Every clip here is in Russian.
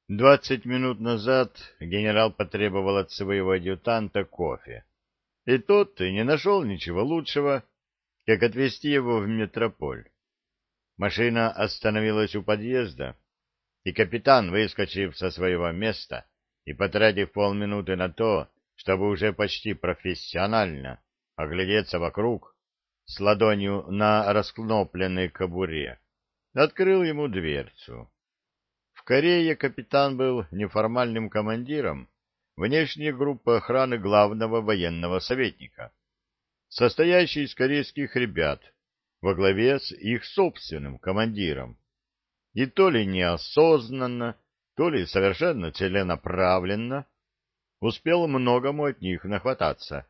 20 минут назад генерал потребовал от своего адъютанта кофе, и тот не нашел ничего лучшего, как отвезти его в метрополь. Машина остановилась у подъезда, и капитан, выскочив со своего места и потратив полминуты на то, чтобы уже почти профессионально оглядеться вокруг, с ладонью на раскнопленной кобуре, открыл ему дверцу. В Корее капитан был неформальным командиром внешней группы охраны главного военного советника, состоящей из корейских ребят во главе с их собственным командиром. И то ли неосознанно, то ли совершенно целенаправленно успел многому от них нахвататься.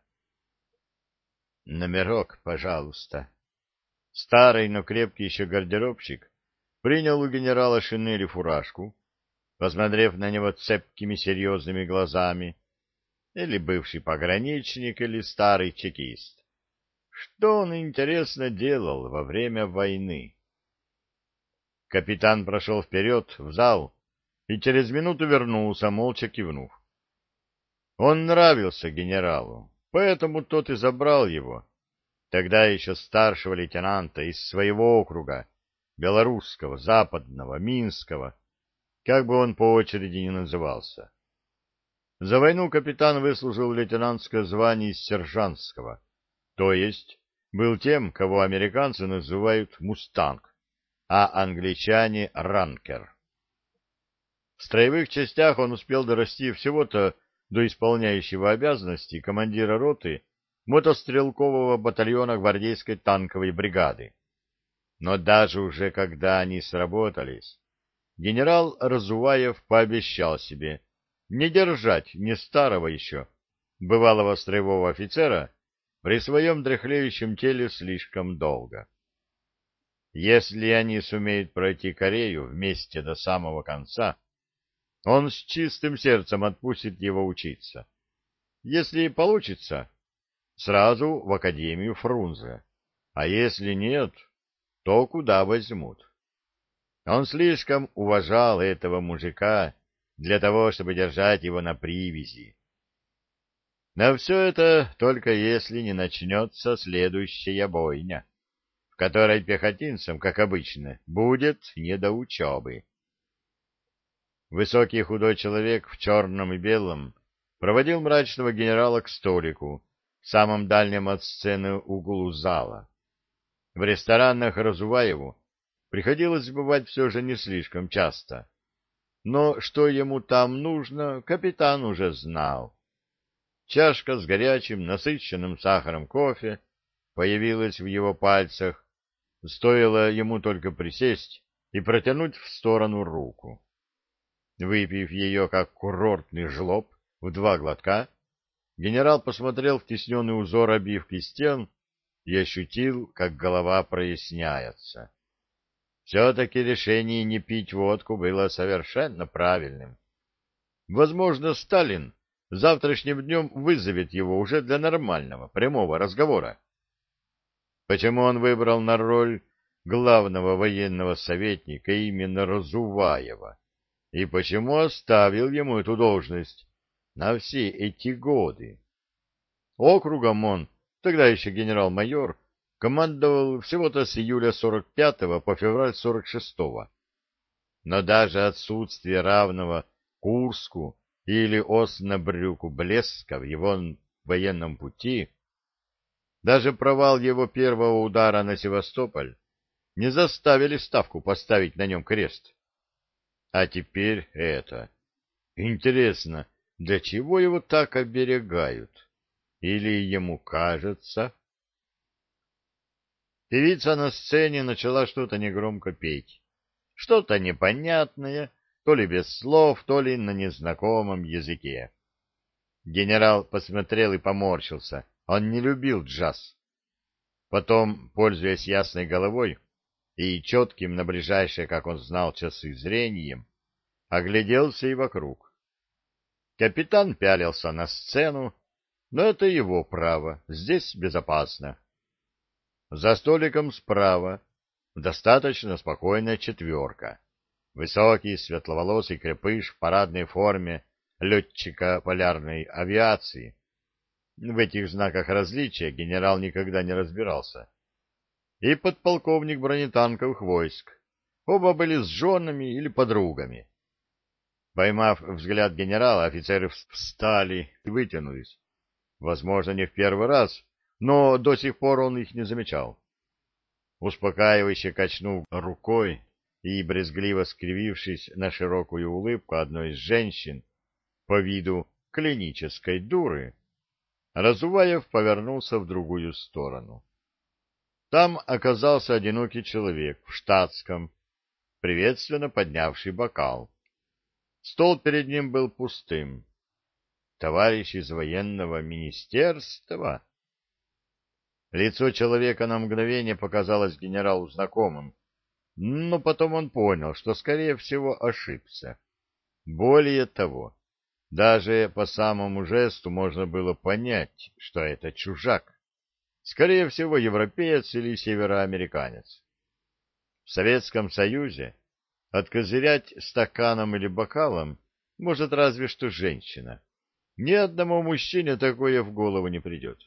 «Номерок, пожалуйста». Старый, но крепкий еще гардеробщик принял у генерала шинель и фуражку, посмотрев на него цепкими серьезными глазами, или бывший пограничник, или старый чекист. Что он, интересно, делал во время войны? Капитан прошел вперед в зал и через минуту вернулся, молча кивнув. Он нравился генералу, поэтому тот и забрал его, тогда еще старшего лейтенанта, из своего округа, белорусского, западного, минского, как бы он по очереди ни назывался. За войну капитан выслужил лейтенантское звание из сержантского, то есть был тем, кого американцы называют «мустанг», а англичане «ранкер». В строевых частях он успел дорасти всего-то до исполняющего обязанности командира роты мотострелкового батальона гвардейской танковой бригады. Но даже уже когда они сработались, генерал Разуваев пообещал себе не держать ни старого еще, бывалого строевого офицера, при своем дряхлеющем теле слишком долго. Если они сумеют пройти Корею вместе до самого конца, он с чистым сердцем отпустит его учиться. Если получится, сразу в Академию Фрунзе, а если нет, то куда возьмут. Он слишком уважал этого мужика для того, чтобы держать его на привязи. Но все это только если не начнется следующая бойня, в которой пехотинцам, как обычно, будет не до учебы. Высокий худой человек в черном и белом проводил мрачного генерала к столику в самом дальнем от сцены углу зала. В ресторанах Разуваеву приходилось бывать все же не слишком часто. Но что ему там нужно, капитан уже знал. Чашка с горячим, насыщенным сахаром кофе появилась в его пальцах, стоило ему только присесть и протянуть в сторону руку. Выпив ее, как курортный жлоб, в 2 глотка, генерал посмотрел в тесненный узор обивки стен и ощутил, как голова проясняется. Все-таки решение не пить водку было совершенно правильным. Возможно, Сталин завтрашним днем вызовет его уже для нормального, прямого разговора. Почему он выбрал на роль главного военного советника именно Разуваева? И почему оставил ему эту должность на все эти годы? Округом он, тогда еще генерал-майор, командовал всего-то с июля 45-го по февраль 46-го. Но даже отсутствие равного Курску или Оснабрюку блеска в его военном пути, даже провал его первого удара на Севастополь не заставили Ставку поставить на нем крест. А теперь это. Интересно, для чего его так оберегают? Или ему кажется? Певица на сцене начала что-то негромко петь. Что-то непонятное, то ли без слов, то ли на незнакомом языке. Генерал посмотрел и поморщился. Он не любил джаз. Потом, пользуясь ясной головой и четким на ближайшее, как он знал, часы зрением, огляделся и вокруг. Капитан пялился на сцену, но это его право, здесь безопасно. За столиком справа достаточно спокойная четверка. Высокий, светловолосый крепыш в парадной форме летчика полярной авиации. В этих знаках различия генерал никогда не разбирался. И подполковник бронетанковых войск. Оба были с женами или подругами. Поймав взгляд генерала, офицеры встали и вытянулись. Возможно, не в первый раз, но до сих пор он их не замечал. Успокаивающе качнув рукой и брезгливо скривившись на широкую улыбку одной из женщин, по виду клинической дуры, Разуваев повернулся в другую сторону. Там оказался одинокий человек в штатском, приветственно поднявший бокал. Стол перед ним был пустым. Товарищ из военного министерства? Лицо человека на мгновение показалось генералу знакомым, но потом он понял, что, скорее всего, ошибся. Более того, даже по самому жесту можно было понять, что это чужак. Скорее всего, европеец или североамериканец. В Советском Союзе откозырять стаканом или бокалом может разве что женщина. Ни одному мужчине такое в голову не придет.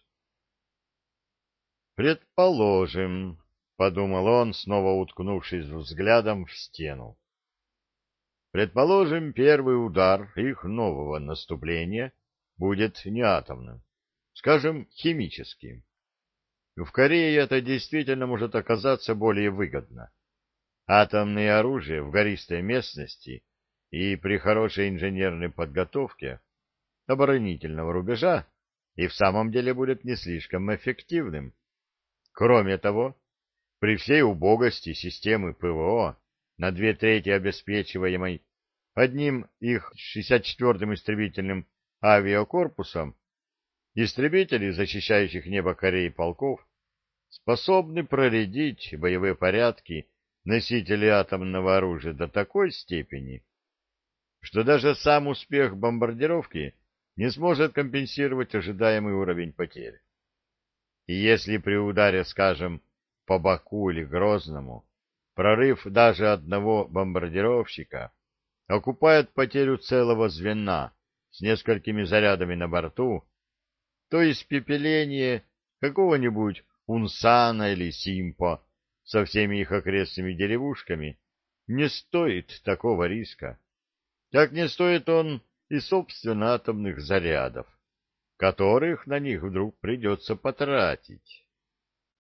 «Предположим», — подумал он, снова уткнувшись взглядом в стену. «Предположим, первый удар их нового наступления будет не атомным, скажем, химическим. В Корее это действительно может оказаться более выгодно. Атомное оружие в гористой местности и при хорошей инженерной подготовке оборонительного рубежа и в самом деле будет не слишком эффективным. Кроме того, при всей убогости системы ПВО, на 2/3 обеспечиваемой одним их 64-м истребительным авиакорпусом, истребители, защищающих небо Кореи полков, способны проредить боевые порядки носителей атомного оружия до такой степени, что даже сам успех бомбардировки не сможет компенсировать ожидаемый уровень потерь. И если при ударе, скажем, по Баку или Грозному, прорыв даже одного бомбардировщика окупает потерю целого звена с несколькими зарядами на борту, то испепеление какого-нибудь Унсана или Симпо со всеми их окрестными деревушками не стоит такого риска, как не стоит он и собственно атомных зарядов, которых на них вдруг придется потратить.